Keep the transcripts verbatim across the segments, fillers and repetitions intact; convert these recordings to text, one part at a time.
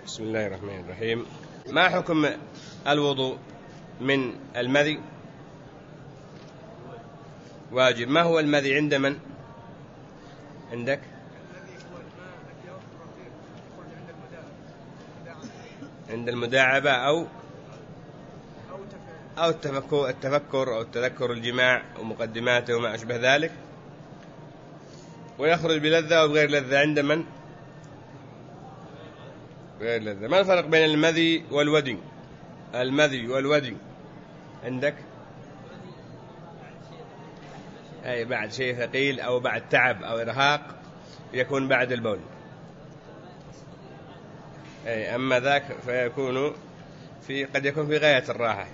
بسم الله الرحمن الرحيم. ما حكم الوضوء من المذي؟ واجب. ما هو المذي عند من؟ عندك؟ عند المداعبة أو أو التفكر التفكر أو التذكر الجماع ومقدماته وما أشبه ذلك، ويخرج بلذة أو بغير لذة. عند من؟ غير لذة. ما الفرق بين المذي والودي؟ المذي والودي عندك؟ أي بعد شيء ثقيل أو بعد تعب أو إرهاق يكون بعد البول. أي أما ذاك فيكون في قد يكون في غاية الراحة.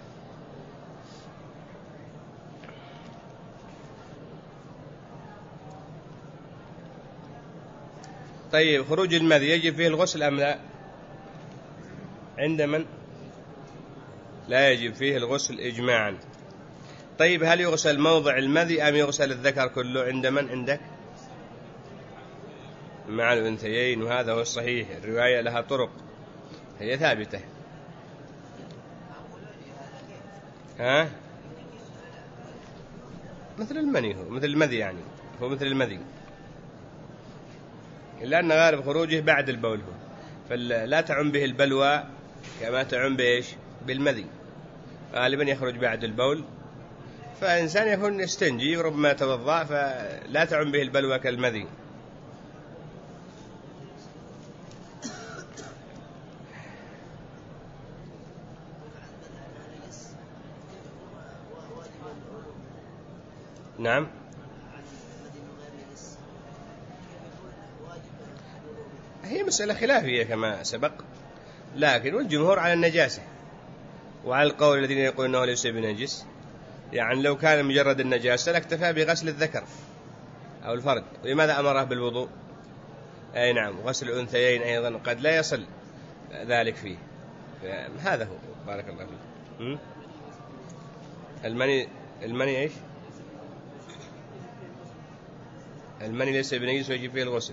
طيب، خروج المذي يجب فيه الغسل أم لا؟ عند من؟ لا يجب فيه الغسل إجماعا. طيب، هل يغسل موضع المذي أم يغسل الذكر كله؟ عند من؟ عندك؟ مع الأنثيين، وهذا هو الصحيح. الرواية لها طرق، هي ثابتة. ها؟ مثل المني، هو مثل المذي، يعني هو مثل المذي، إلا أن غالب خروجه بعد البول، هو فلا تعم به البلوى كما تعم بإيش؟ بالمذي. غالبا يخرج بعد البول، فإنسان يكون يستنجي وربما يتوضأ، فلا تعم به البلوى كالمذي. نعم. هي مسألة خلافية كما سبق، لكن والجمهور على النجاسة، وعلى القول الذين يقولون أنه ليس بنجس. يعني لو كان مجرد النجاسة لاكتفى بغسل الذكر أو الفرد. لماذا أمره بالوضوء؟ أي نعم، غسل الأنثيين أيضا قد لا يصل ذلك فيه. هذا هو. بارك الله فيك. المني المني إيش؟ المني ليس بنجس ويجب فيه الغسل.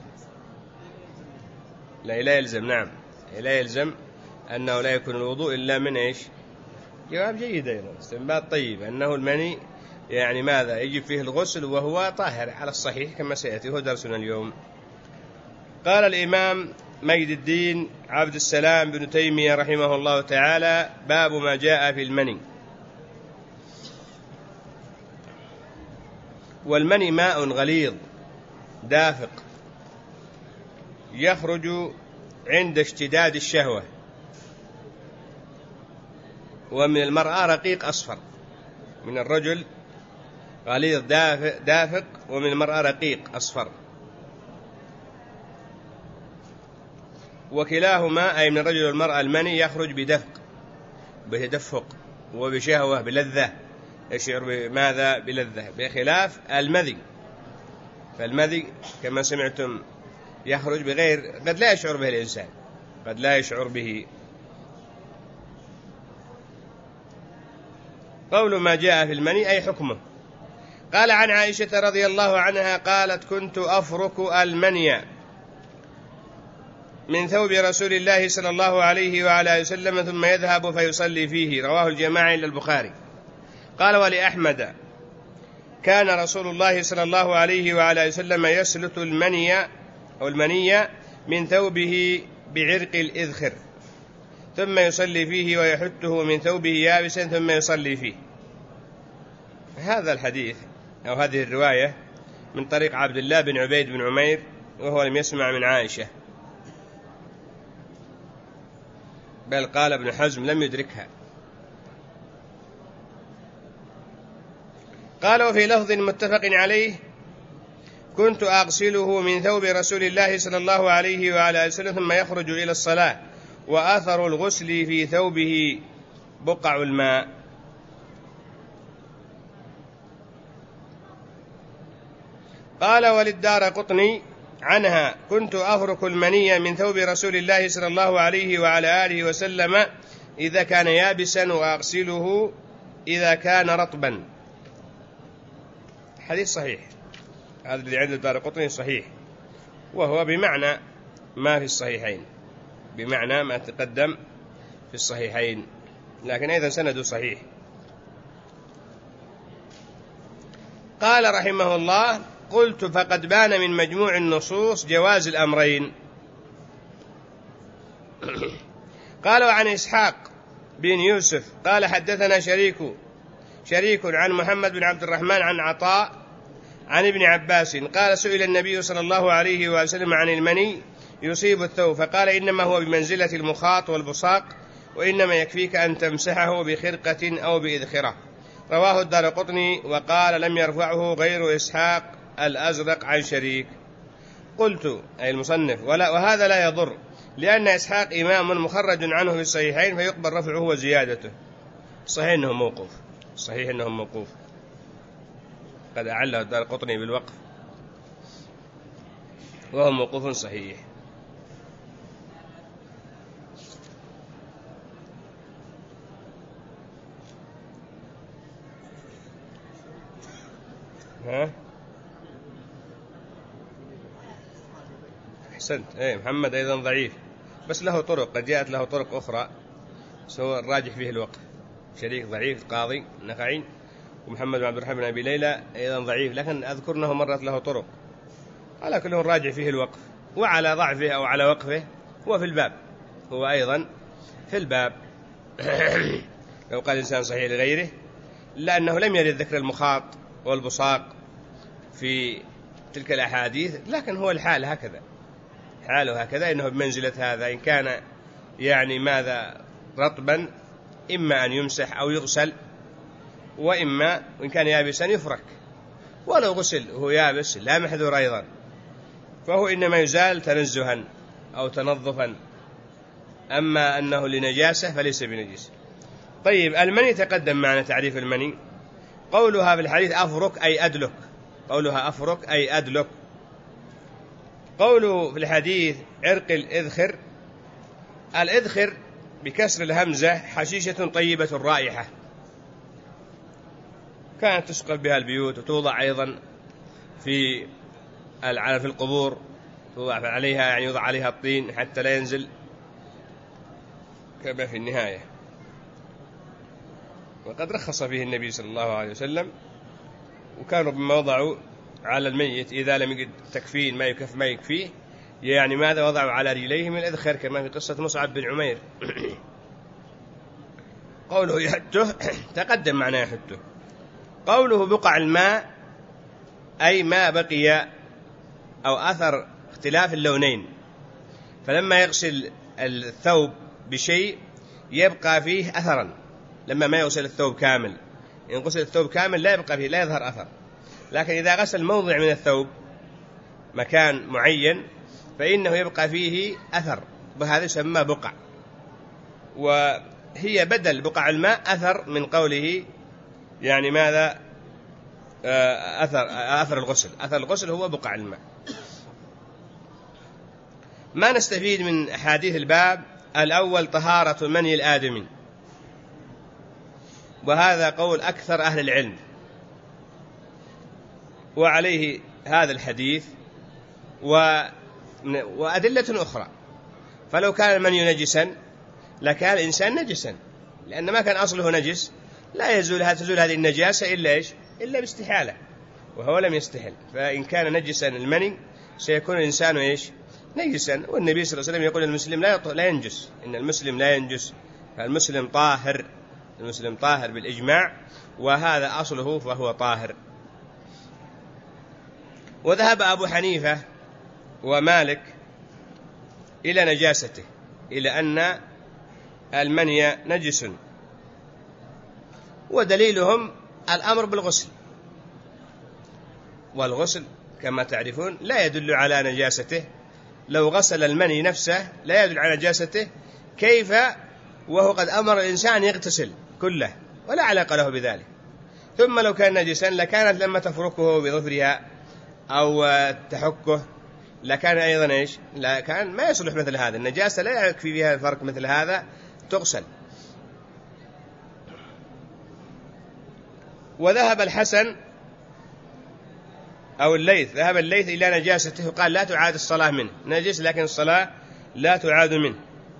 لا لا يلزم. نعم، لا يلزم أنه لا يكون الوضوء إلا من إيش؟ جواب جيد أيضا، استنباط طيب، أنه المني يعني ماذا يجب فيه الغسل وهو طاهر على الصحيح كما سيأتي، هو درسنا اليوم. قال الإمام مجد الدين عبد السلام بن تيمية رحمه الله تعالى: باب ما جاء في المني. والمني ماء غليظ دافق يخرج عند اشتداد الشهوة، ومن المرأة رقيق أصفر. من الرجل غليظ دافق, دافق ومن المرأة رقيق أصفر. وكلاهما أي من الرجل والمرأة المني يخرج بدفق، بتدفق وبشهوة، بلذة، يشعر بماذا؟ بلذة، بخلاف المذي. فالمذي كما سمعتم يخرج بغير، قد لا يشعر به الإنسان، قد لا يشعر به. قول ما جاء في المني أي حكمه. قال عن عائشة رضي الله عنها قالت: كنت أفرك المني من ثوب رسول الله صلى الله عليه وعلى وسلم ثم يذهب فيصلي فيه. رواه الجماعة إلا البخاري. قال: ولأحمد: كان رسول الله صلى الله عليه وعلى وسلم يسلت المني أو المني من ثوبه بعرق الإذخر ثم يصلي فيه ويحته من ثوبه يابسا ثم يصلي فيه. هذا الحديث أو هذه الرواية من طريق عبد الله بن عبيد بن عمير، وهو لم يسمع من عائشة، بل قال ابن حزم لم يدركها. قال: وفي لفظ متفق عليه: كنت أغسله من ثوب رسول الله صلى الله عليه وعلى وسلم ثم يخرج إلى الصلاة وأثر الغسل في ثوبه بقع الماء. قال: وللدارقطني عنها: كنت أفرك المني من ثوب رسول الله صلى الله عليه وعلى آله وسلم إذا كان يابسا وأغسله إذا كان رطبا. حديث صحيح، هذا الذي عند الدارقطني صحيح، وهو بمعنى ما في الصحيحين. بمعنى ما تقدم في الصحيحين، لكن أيضا سنده صحيح. قال رحمه الله: قلت فقد بان من مجموع النصوص جواز الأمرين. قالوا عن إسحاق بن يوسف قال حدثنا شريك شريك عن محمد بن عبد الرحمن عن عطاء عن ابن عباس قال: سئل النبي صلى الله عليه وسلم عن المني يصيب الثوب، فقال: إنما هو بمنزلة المخاط والبصاق، وإنما يكفيك أن تمسحه بخرقة أو بإذخرة. رواه الدارقطني وقال: لم يرفعه غير إسحاق الأزرق عن شريك. قلت أي المصنف: ولا وهذا لا يضر، لأن إسحاق إمام مخرج عنه في الصحيحين، فيقبل رفعه وزيادته. صحيح أنه موقوف، صحيح أنه موقوف، قد أعله الدارقطني بالوقف، وهو موقوف صحيح. ها أحسنت. إيه محمد أيضا ضعيف، بس له طرق، قد جاءت له طرق أخرى، سواء الراجح فيه الوقف. شريك ضعيف قاضي نخعي، ومحمد بن عبد الرحمن بن أبي ليلى أيضا ضعيف، لكن أذكر أنه مرت له طرق. على كله الراجح فيه الوقف، وعلى ضعفه أو على وقفه هو في الباب، هو أيضا في الباب. لو قال إنسان صحيح لغيره، لأنه لم يرد ذكر المخاط والبصاق في تلك الأحاديث، لكن هو الحال هكذا، حاله هكذا، إنه بمنزلة هذا. إن كان يعني ماذا رطبا إما أن يمسح أو يغسل، وإما وإن كان يابسا يفرك، ولو غسل وهو يابس لا محذور أيضا، فهو إنما يزال تنزها أو تنظفا، أما أنه لنجاسة فليس بنجس. طيب، المني تقدم معنا تعريف المني. قولها في الحديث أفرك أي أدلك، قولها أفرك أي أدلك. قوله في الحديث عرق الإذخر، الإذخر بكسر الهمزة حشيشة طيبة الرائحة، كانت تسقف بها البيوت، وتوضع أيضا في في القبور، توضع عليها يعني يوضع عليها الطين حتى لا ينزل كما في النهاية. وقد رخص فيه النبي صلى الله عليه وسلم، وكانوا بما وضعوا على الميت إذا لم يجد تكفين ما يكف ما يكفيه، يعني ماذا وضعوا على رجليه من الإذخر، كما في قصة مصعب بن عمير. قوله يحته تقدم معناه يحته. قوله بقع الماء أي ما بقي أو أثر اختلاف اللونين، فلما يغسل الثوب بشيء يبقى فيه أثرا، لما ما يغسل الثوب كامل، إن غسل الثوب كامل لا يبقى فيه، لا يظهر أثر، لكن إذا غسل موضع من الثوب مكان معين فإنه يبقى فيه أثر، وهذا يسمى بقع، وهي بدل بقع الماء أثر من قوله يعني ماذا أثر أثر الغسل، أثر الغسل هو بقع الماء. ما نستفيد من أحاديث الباب: الأول طهارة المني الآدمي، وهذا قول أكثر أهل العلم، وعليه هذا الحديث وأدلة أخرى. فلو كان المني نجسا لكان الإنسان نجسا، لأن ما كان أصله نجس لا يزول تزول هذه النجاسة إلا إيش؟ إلا باستحالة، وهو لم يستحل. فإن كان نجسا المني سيكون الإنسان إيش؟ نجسا. والنبي صلى الله عليه وسلم يقول المسلم لا لا ينجس، إن المسلم لا ينجس، فالمسلم طاهر، المسلم طاهر بالإجماع، وهذا أصله فهو طاهر. وذهب أبو حنيفة ومالك إلى نجاسته، إلى أن المني نجس، ودليلهم الأمر بالغسل، والغسل كما تعرفون لا يدل على نجاسته. لو غسل المني نفسه لا يدل على نجاسته، كيف وهو قد أمر الإنسان يغتسل كله ولا علاقة له بذلك؟ ثم لو كان نجسا لكانت لما تفركه بظفرها أو تحكه لكان أيضا إيش؟ لكان ما يصلح مثل هذا، النجاسة لا يكفي فيها الفرق مثل هذا، تغسل. وذهب الحسن أو الليث، ذهب الليث إلى نجاسته، قال لا تعاد الصلاة منه، نجس لكن الصلاة لا تعاد منه.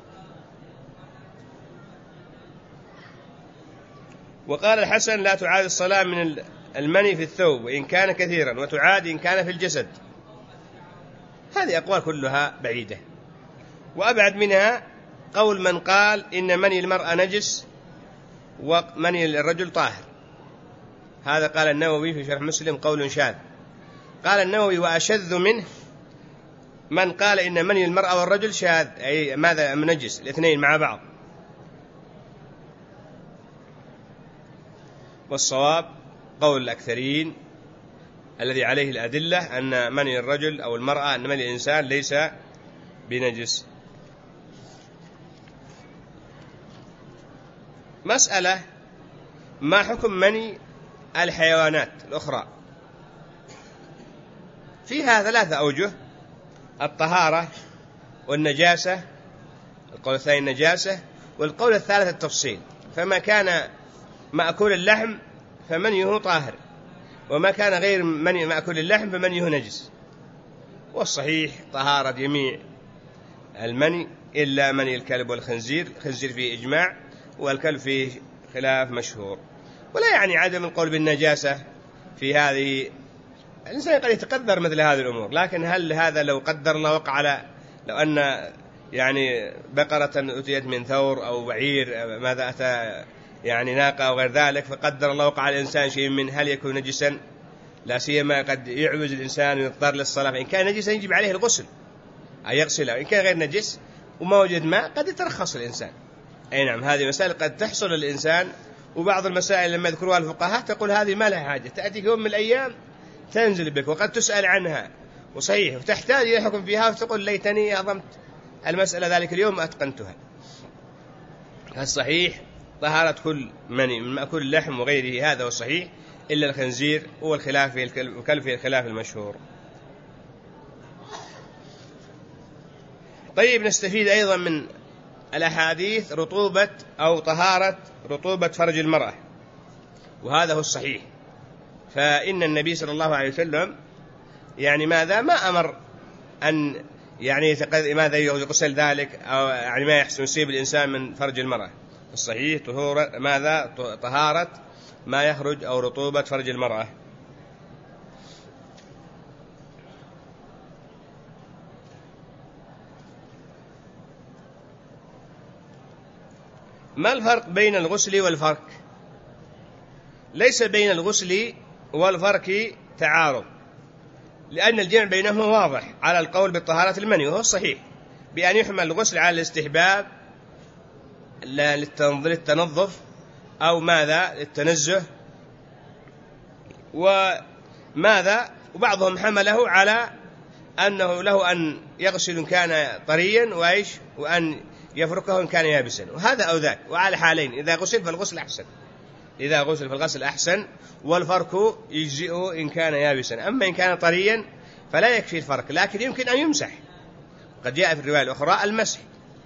وقال الحسن لا تعاد الصلاة من المني في الثوب وإن كان كثيرا، وتعاد إن كان في الجسد. هذه أقوال كلها بعيدة. وأبعد منها قول من قال إن مني المرأة نجس ومني الرجل طاهر. هذا قال النووي في شرح مسلم قول شاذ. قال النووي وأشذ منه من قال إن مني المرأة والرجل شاذ، أي ماذا منجس الاثنين مع بعض. والصواب قول الأكثرين الذي عليه الأدلة أن مني الرجل أو المرأة أن مني الإنسان ليس بنجس. مسألة ما حكم مني الحيوانات الأخرى؟ فيها ثلاثة أوجه: الطهارة والنجاسة، القول الثاني النجاسة، والقول الثالث التفصيل. فما كان مأكول اللحم فمنيه طاهر، وما كان غير مني مأكول اللحم فمنيه نجس. والصحيح طهارة جميع المني إلا مني الكلب والخنزير، الخنزير فيه إجماع والكلب فيه خلاف مشهور. ولا يعني عدم القول بالنجاسة في هذه، الإنسان قد يتقدر مثل هذه الأمور، لكن هل هذا لو قدر الله وقع على لو أن يعني بقرة أتيت من ثور أو بعير ماذا أتى يعني ناقة أو غير ذلك، فقدر الله وقع على الإنسان شيء من، هل يكون نجسا؟ لا سيما قد يعوز الإنسان ويضطر للصلاة، فإن كان نجسا يجب عليه الغسل أي يغسله، وإن كان غير نجس وما وجد ماء قد يترخص الإنسان. أي نعم، هذه مسائل قد تحصل للإنسان. وبعض المسائل لما يذكروها الفقهاء تقول هذه ما لها حاجة، تأتيك يوم من الأيام تنزل بك وقد تسأل عنها وصحيح وتحتاج إلى حكم فيها وتقول ليتني أظمت المسألة ذلك اليوم أتقنتها. الصحيح طهارة كل مني من مأكول اللحم وغيره، هذا هو الصحيح، إلا الخنزير والخلاف في الكلب في الخلاف المشهور. طيب، نستفيد أيضا من الأحاديث رطوبة أو طهارة رطوبة فرج المرأة، وهذا هو الصحيح. فإن النبي صلى الله عليه وسلم يعني ماذا ما أمر أن يعني ماذا يغسل ذلك أو يعني ما يحسن يصيب الإنسان من فرج المرأة. الصحيح طهورة ماذا طهارة ما يخرج أو رطوبة فرج المرأة. ما الفرق بين الغسل والفرك؟ ليس بين الغسل والفرك تعارض، لأن الجمع بينهما واضح على القول بالطهارة المني، وهو الصحيح، بأن يحمل الغسل على الاستحباب للتنظف أو ماذا للتنزه وماذا، وبعضهم حمله على أنه له أن يغسل إن كان طريا وإيش وأن يفركه إن كان يابسا، وهذا أو ذاك. وعلى حالين، إذا غسل فالغسل أحسن، إذا غسل فالغسل أحسن، والفرك يجزئه إن كان يابسا. أما إن كان طريا فلا يكفي الفرك، لكن يمكن أن يمسح، قد جاء في الرواية الأخرى المسح.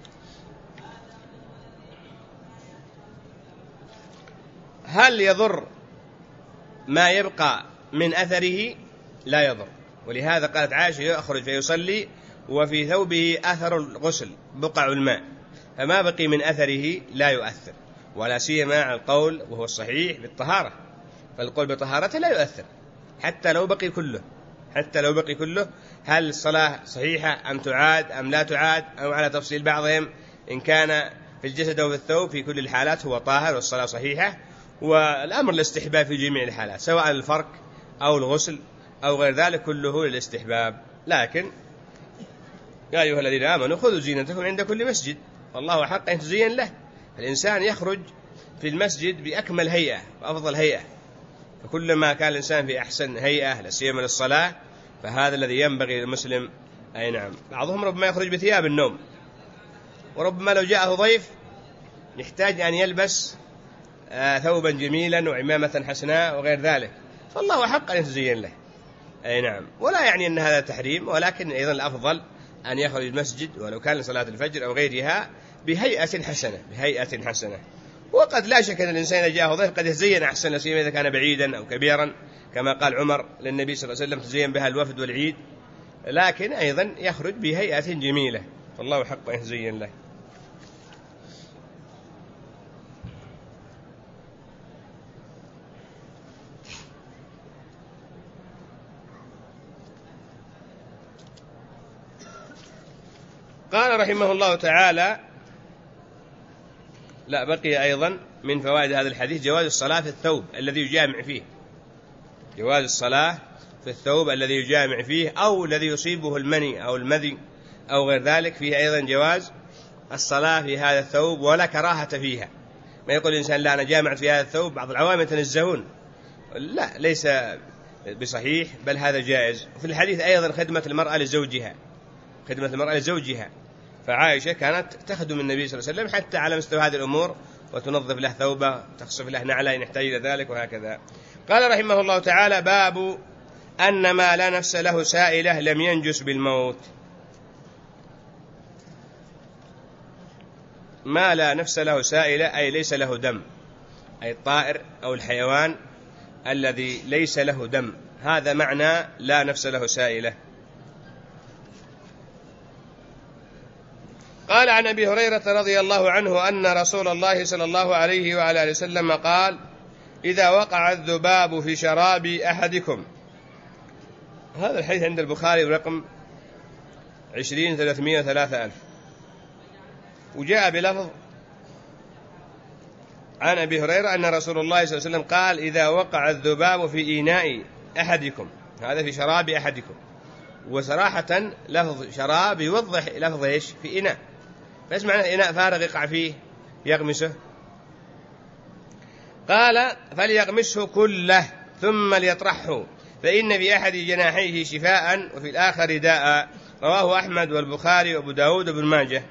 هل يضر ما يبقى من أثره؟ لا يضر، ولهذا قالت عائشة يخرج فيصلي وفي ثوبه أثر الغسل بقع الماء، فما بقي من أثره لا يؤثر، ولا سيما على القول وهو الصحيح بالطهارة، فالقول بطهارته لا يؤثر حتى لو بقي كله، حتى لو بقي كله. هل الصلاة صحيحة أم تعاد أم لا تعاد، أو على تفصيل بعضهم، إن كان في الجسد أو في الثوب في كل الحالات هو طاهر والصلاة صحيحة. والأمر الاستحباب في جميع الحالات، سواء الفرك أو الغسل أو غير ذلك كله للاستحباب. لكن يا أيها الذين آمنوا خذوا زينتكم عند كل مسجد، والله حق أن تزين له. الإنسان يخرج في المسجد بأكمل هيئة وأفضل هيئة، فكلما كان الإنسان في أحسن هيئة لا سيما للصلاة فهذا الذي ينبغي للمسلم. أي نعم، بعضهم ربما يخرج بثياب النوم، وربما لو جاءه ضيف يحتاج أن يلبس آه ثوبا جميلا وعمامة حسناء وغير ذلك، فالله حق أن يتزين له. أي نعم، ولا يعني أن هذا تحريم، ولكن أيضا الأفضل أن يخرج المسجد ولو كان لصلاة الفجر أو غيرها بهيئة حسنة، بهيئة حسنة. وقد لا شك أن الإنسان إذا جاءه ضيف قد يتزين أحسن، لسيما إذا كان بعيدا أو كبيرا، كما قال عمر للنبي صلى الله عليه وسلم تزين بها الوفد والعيد، لكن أيضا يخرج بهيئة جميلة، فالله حق أن يتزين له. قال رحمه الله تعالى: لا، بقي أيضا من فوائد هذا الحديث جواز الصلاة في الثوب الذي يجامع فيه، جواز الصلاة في الثوب الذي يجامع فيه أو الذي يصيبه المني أو المذي أو غير ذلك، فيه أيضا جواز الصلاة في هذا الثوب ولا كراهة فيها. ما يقول الإنسان: لا، أنا جامعت في هذا الثوب، بعض العوام يتنزهون، لا، ليس بصحيح، بل هذا جائز. وفي الحديث أيضا خدمة المرأة لزوجها، خدمة المرأة لزوجها، فعائشة كانت تخدم النبي صلى الله عليه وسلم حتى على مستوى هذه الأمور، وتنظف له ثوبه، تخصف له نعله إن يحتاج إلى ذلك، وهكذا. قال رحمه الله تعالى: باب أن ما لا نفس له سائلة لم ينجس بالموت. ما لا نفس له سائلة أي ليس له دم، أي الطائر أو الحيوان الذي ليس له دم، هذا معنى لا نفس له سائلة. قال عن أبي هريرة رضي الله عنه أن رسول الله صلى الله عليه وعلى آله وسلم قال: إذا وقع الذباب في شراب أحدكم. هذا الحديث عند البخاري برقم عشرين ثلاثمائة وثلاثة ألف، وجاء بلفظ عن أبي هريرة أن رسول الله صلى الله عليه وسلم قال: إذا وقع الذباب في إناء أحدكم، هذا في شراب أحدكم. وصراحة لفظ شراب يوضح لفظ إيش؟ في إناء، فإيش معنى إناء فارغ يقع فيه يغمسه؟ قال: فليغمسه كله ثم ليطرحه، فإن في أحد جناحيه شفاء وفي الآخر داء. رواه أحمد والبخاري وأبو داود وابن ماجه.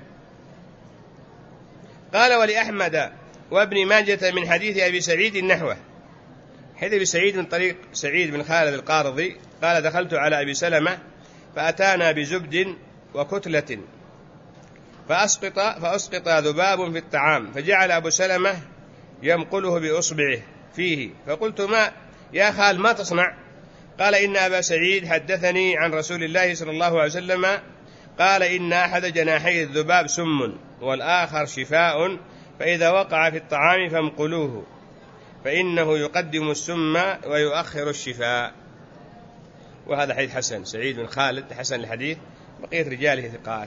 قال: ولأحمد وابن ماجة من حديث أبي سعيد نحوه، حديث أبي سعيد من طريق سعيد بن خالد القارضي قال: دخلت على أبي سلمة فأتانا بزبد وكتلة فأسقط, فأسقط ذباب في الطعام، فجعل أبو سلمة يمقله بأصبعه فيه، فقلت: ما يا خال ما تصنع؟ قال: إن أبا سعيد حدثني عن رسول الله صلى الله عليه وسلم قال: إن أحد جناحي الذباب سم والآخر شفاء، فإذا وقع في الطعام فامقلوه، فإنه يقدم السم ويؤخر الشفاء. وهذا حديث حسن، سعيد بن خالد حسن الحديث، بقية رجاله ثقات.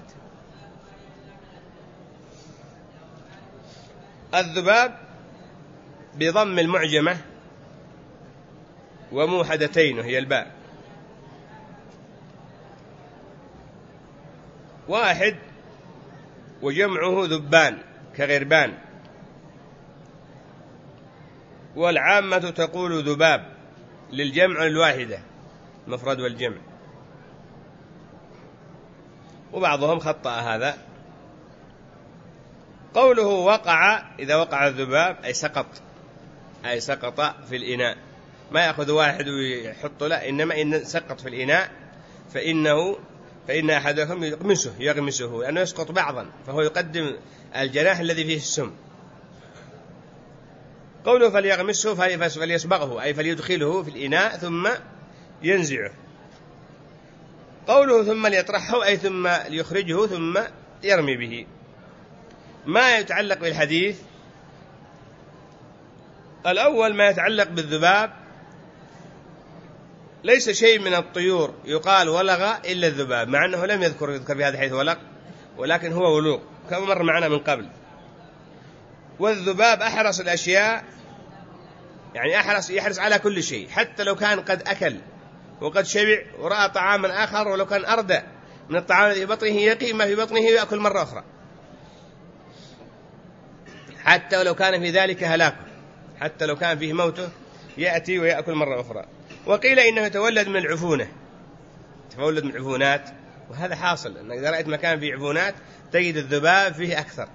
الذباب بضم المعجمة وموحدتين هي الباء، واحد وجمعه ذبان كغربان، والعامة تقول ذباب للجمع الواحدة المفرد والجمع، وبعضهم خطأ هذا. قوله وقع، إذا وقع الذباب أي سقط، أي سقط في الإناء، ما يأخذ واحد ويحط له، إنما إن سقط في الإناء فإنه فإن أحدهم يغمسه يغمسه لأنه يسقط بعضا، فهو يقدم الجناح الذي فيه السم. قوله فليغمسه فليسبغه أي فليدخله في الإناء ثم ينزعه. قوله ثم ليطرحه أي ثم ليخرجه ثم يرمي به. ما يتعلق بالحديث الأول ما يتعلق بالذباب، ليس شيء من الطيور يقال ولغ إلا الذباب، مع أنه لم يذكر يذكر في هذا الحديث ولغ، ولكن هو ولوغ كما مر معنا من قبل. والذباب أحرص الأشياء، يعني أحرص يحرص على كل شيء، حتى لو كان قد أكل وقد شبع ورأى طعاما آخر، ولو كان أردى من الطعام الذي في بطنه يقي ما في بطنه ويأكل مرة أخرى، حتى ولو كان في ذلك هلاكه، حتى لو كان فيه موته يأتي ويأكل مرة أخرى. وقيل إنه يتولد من العفونة، يتولد من العفونات، وهذا حاصل، أنك إذا رأيت مكان فيه عفونات تجد الذباب فيه أكثر.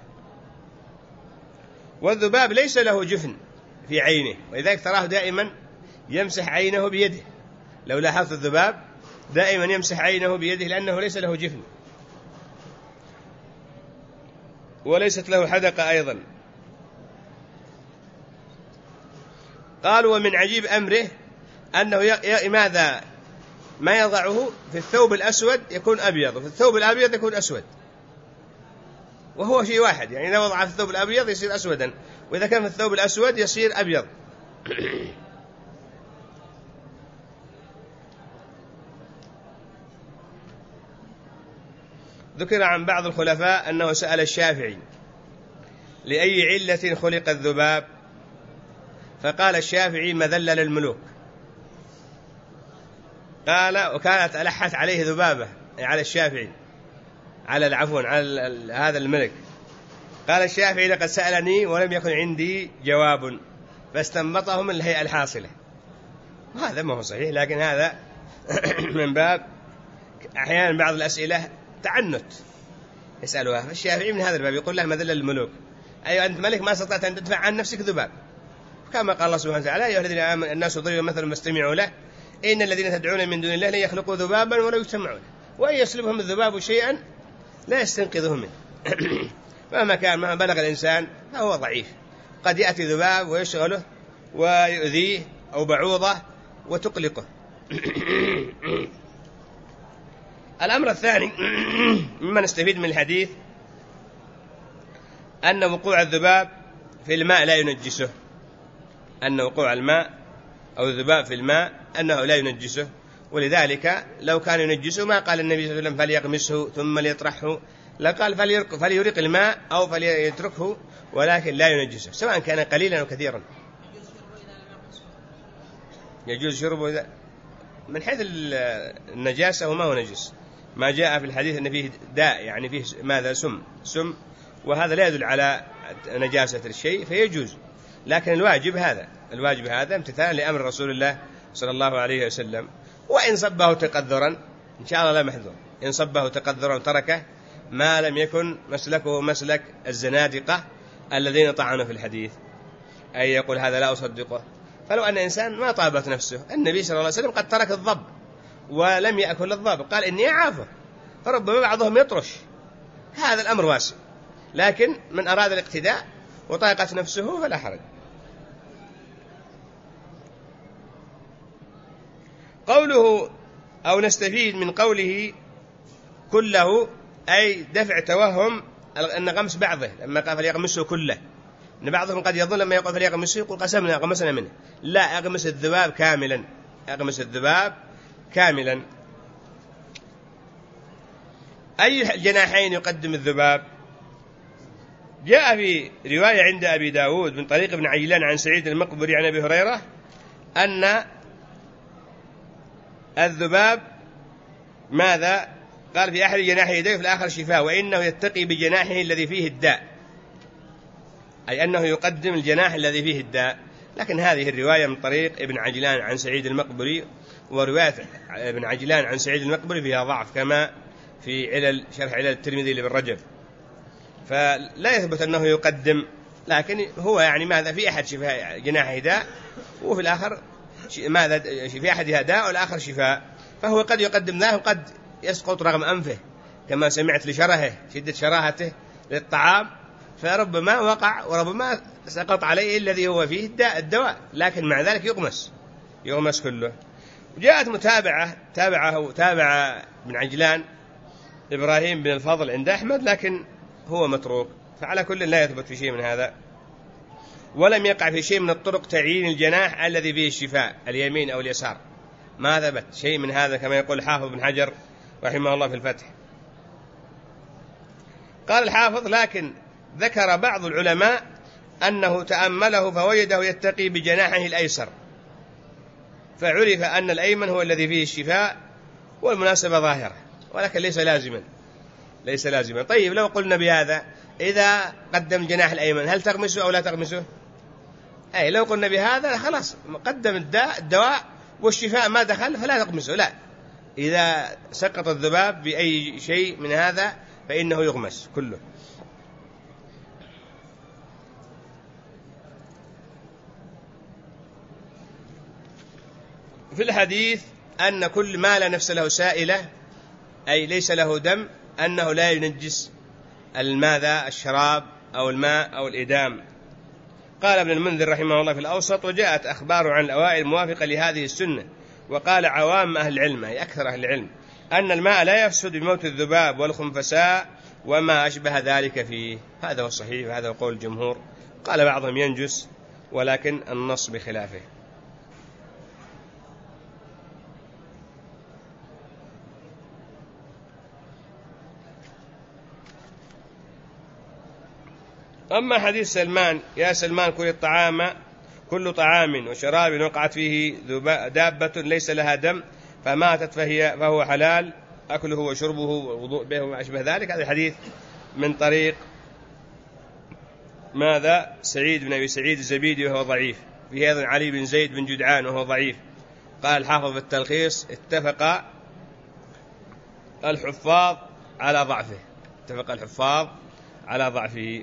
والذباب ليس له جفن في عينه، ولذلك تراه دائما يمسح عينه بيده، لو لاحظت الذباب دائما يمسح عينه بيده لأنه ليس له جفن، وليست له حدقة أيضا. قالوا ومن عجيب أمره أنه ي... ماذا ما يضعه في الثوب الأسود يكون أبيض، وفي الثوب الأبيض يكون أسود، وهو شيء واحد، يعني إذا وضع في الثوب الأبيض يصير أسودا، وإذا كان في الثوب الأسود يصير أبيض. ذكر عن بعض الخلفاء أنه سأل الشافعي: لأي علة خلق الذباب؟ فقال الشافعي: مذلة للملوك. قال: وكانت ألحت عليه ذبابة، على الشافعي، على العفو على هذا الملك. قال الشافعي: لقد سألني ولم يكن عندي جواب فاستنبطه من الهيئة الحاصلة. وهذا ما هو صحيح، لكن هذا من باب أحيانا بعض الأسئلة تعنت يسألوها الشافعي من هذا الباب، يقول له مذلة للملوك، أيوة أنت ملك ما استطعت أن تدفع عن نفسك ذباب، كما قال الله سبحانه وتعالى: أيها الذين آمنوا الناس ضربوا مثلا فاستمعوا له إن الذين تدعون من دون الله لن يخلقوا ذبابا ولا يجتمعون وإن يسلبهم الذباب شيئا لا يستنقذه منه. مهما كان، مهما بلغ الإنسان فهو ضعيف، قد يأتي ذباب ويشغله ويؤذيه أو بعوضة وتقلقه. الأمر الثاني مما نستفيد من الحديث أن وقوع الذباب في الماء لا ينجسه، أن وقوع الماء أو الذباب في الماء أنه لا ينجسه، ولذلك لو كان ينجسه ما قال النبي صلى الله عليه وسلم فليغمسه ثم ليطرحه، لا قال فليرق الماء أو فليتركه، ولكن لا ينجسه سواء كان قليلا أو كثيرا. يجوز شربه إذا من حيث النجاسة وما هو نجس، ما جاء في الحديث أن فيه داء يعني فيه ماذا سم سم وهذا لا يدل على نجاسة الشيء فيجوز، لكن الواجب هذا الواجب هذا امتثالا لأمر رسول الله صلى الله عليه وسلم. وإن صبه تقدرا إن شاء الله لا محذور، إن صبه تقدرا تركه ما لم يكن مسلكه مسلك الزنادقة الذين طعنوا في الحديث، أي يقول هذا لا أصدقه. فلو أن إنسان ما طابت نفسه، النبي صلى الله عليه وسلم قد ترك الضب ولم يأكل الضب، قال إني أعافه، فربما بعضهم يطرش، هذا الأمر واسع، لكن من أراد الاقتداء وطاقت نفسه فلا حرج. قوله أو نستفيد من قوله كله أي دفع توهم أن غمس بعضه، لما قال فليغمسه كله، أن بعضهم قد يظن لما يقول فليغمسه يقول قسمنا غمسنا منه، لا، أغمس الذباب كاملا، أغمس الذباب كاملا. أي الجناحين يقدم الذباب؟ جاء في رواية عند أبي داود من طريق ابن عجلان عن سعيد المقبري عن أبي هريرة أن الذباب ماذا؟ قال في أحد جناحه يديه في الآخر شفاء، وإنه يتقي بجناحه الذي فيه الداء، أي أنه يقدم الجناح الذي فيه الداء. لكن هذه الرواية من طريق ابن عجلان عن سعيد المقبري، ورواية ابن عجلان عن سعيد المقبري فيها ضعف كما في علل شرح علل الترمذي لابن رجب، فلا يثبت أنه يقدم، لكن هو يعني ماذا في أحد شفاء جناحه داء وفي الآخر ماذا في أحدها داء والآخر شفاء، فهو قد يقدم ذا وقد يسقط رغم أنفه، كما سمعت لشرهه شدة شراهته للطعام، فربما وقع وربما سقط عليه الذي هو فيه الداء الدواء، لكن مع ذلك يغمس يغمس كله. جاءت متابعة تابعه تابع ابن عجلان إبراهيم بن الفضل عند أحمد، لكن هو متروك، فعلى كل لا يثبت في شيء من هذا. ولم يقع في شيء من الطرق تعيين الجناح الذي فيه الشفاء اليمين أو اليسار، ما ثبت شيء من هذا كما يقول الحافظ بن حجر رحمه الله في الفتح. قال الحافظ: لكن ذكر بعض العلماء أنه تأمله فوجده يتقي بجناحه الأيسر، فعرف أن الأيمن هو الذي فيه الشفاء، والمناسبة ظاهرة، ولكن ليس لازما ليس لازما. طيب لو قلنا بهذا إذا قدم الجناح الأيمن هل تغمسه أو لا تغمسه؟ أي لو قلنا بهذا خلاص قدم الداء الدواء والشفاء ما دخل فلا تغمسه، لا، إذا سقط الذباب بأي شيء من هذا فإنه يغمس كله. في الحديث أن كل ما لا نفس له سائلة، أي ليس له دم، أنه لا ينجس الماذا الشراب أو الماء أو الإدام. قال ابن المنذر رحمه الله في الأوسط: وجاءت أخبار عن الأوائل موافقة لهذه السنة، وقال عوام أهل العلم أي أكثر أهل العلم أن الماء لا يفسد بموت الذباب والخنفساء وما أشبه ذلك فيه. هذا هو الصحيح وهذا هو قول الجمهور. قال بعضهم ينجس ولكن النص بخلافه. أما حديث سلمان: يا سلمان كل الطعام كل طعام وشراب وقعت فيه دابة ليس لها دم فماتت فهي فهو حلال أكله وشربه والوضوء به وما أشبه ذلك. هذا الحديث من طريق ماذا؟ سعيد بن أبي سعيد الزبيدي وهو ضعيف. فيه أيضا علي بن زيد بن جدعان وهو ضعيف. قال الحافظ في التلخيص: اتفق الحفاظ على ضعفه اتفق الحفاظ على ضعفه.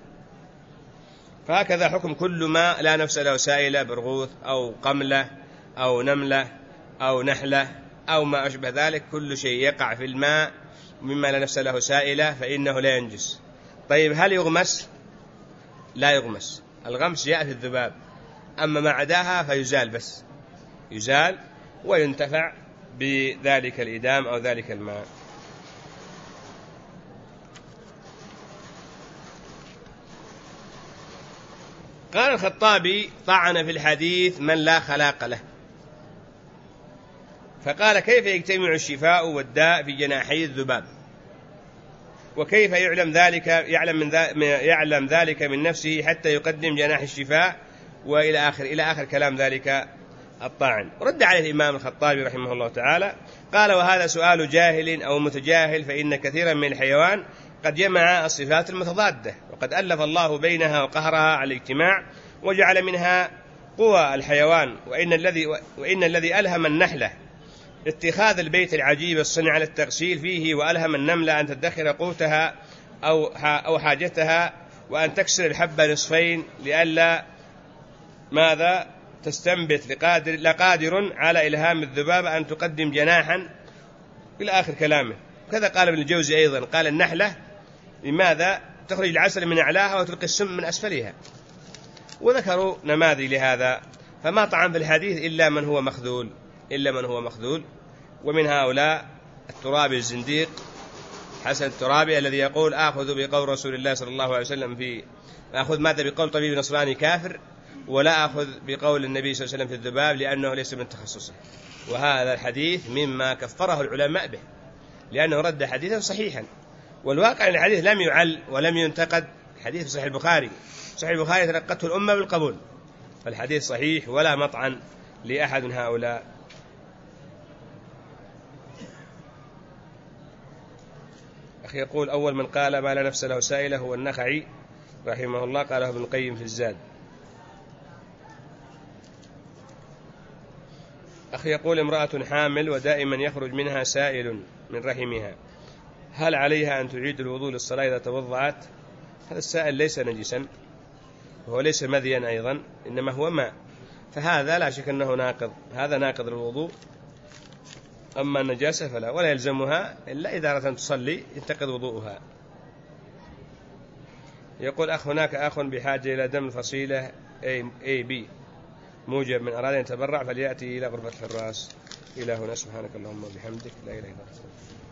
فهكذا حكم كل ما لا نفس له سائلة، برغوث أو قملة أو نملة أو نحلة أو ما أشبه ذلك، كل شيء يقع في الماء مما لا نفس له سائلة فإنه لا ينجس. طيب هل يغمس؟ لا يغمس. الغمس جاء في الذباب، أما ما عداها فيزال، بس يزال وينتفع بذلك الإدام أو ذلك الماء. قال الخطابي: طعن في الحديث من لا خلاق له، فقال: كيف يجتمع الشفاء والداء في جناحي الذباب؟ وكيف يعلم ذلك يعلم من يعلم ذلك من نفسه حتى يقدم جناح الشفاء وإلى آخر إلى آخر كلام ذلك الطاعن. رد عليه الإمام الخطابي رحمه الله تعالى، قال: وهذا سؤال جاهل أو متجاهل، فإن كثيرا من الحيوان قد جمع الصفات المتضادة، وقد ألف الله بينها وقهرها على الاجتماع وجعل منها قوى الحيوان. وإن الذي وإن الذي ألهم النحلة اتخاذ البيت العجيب الصنع على التغسيل فيه، وألهم النملة أن تدخر قوتها أو أو حاجتها، وأن تكسر الحبة نصفين لئلا ماذا تستنبت، لقادر, لقادر على إلهام الذبابة أن تقدم جناحا إلى آخر كلامه. وكذا قال ابن الجوزي أيضا، قال: النحلة لماذا تخرج العسل من أعلاها وتلقي السم من أسفلها، وذكروا نماذج لهذا. فما طعن في الحديث إلا من هو مخذول إلا من هو مخذول ومن هؤلاء الترابي الزنديق حسن الترابي الذي يقول: آخذ بقول رسول الله صلى الله عليه وسلم في آخذ ماذا بقول طبيب نصراني كافر، ولا أخذ بقول النبي صلى الله عليه وسلم في الذباب لأنه ليس من تخصصه. وهذا الحديث مما كفره العلماء به، لأنه رد حديثا صحيحا، والواقع أن الحديث لم يعل ولم ينتقد. الحديث في صحيح البخاري صحيح البخاري تلقته الأمة بالقبول، فالحديث صحيح ولا مطعن لأحد من هؤلاء. أخي يقول: أول من قال ما لا نفس له سائلة هو النخعي رحمه الله، قاله ابن القيم في الزاد. أخي يقول: امرأة حامل ودائما يخرج منها سائل من رحمها، هل عليها أن تعيد الوضوء للصلاة إذا توضعت؟ هذا السائل ليس نجسا وهو ليس مذيا أيضا، إنما هو ماء، فهذا لا شك أنه ناقض، هذا ناقض الوضوء. أما النجاسة فلا، ولا يلزمها إلا إذا أردت أن تصلي ينتقض وضوءها. يقول: أخ هناك أخ بحاجة إلى دم الفصيلة إيه بي موجب، من أراد أن يتبرع فليأتي إلى غرفة الحراس. إلى هنا، سبحانك اللهم وبحمدك، لا إله إلا أنت.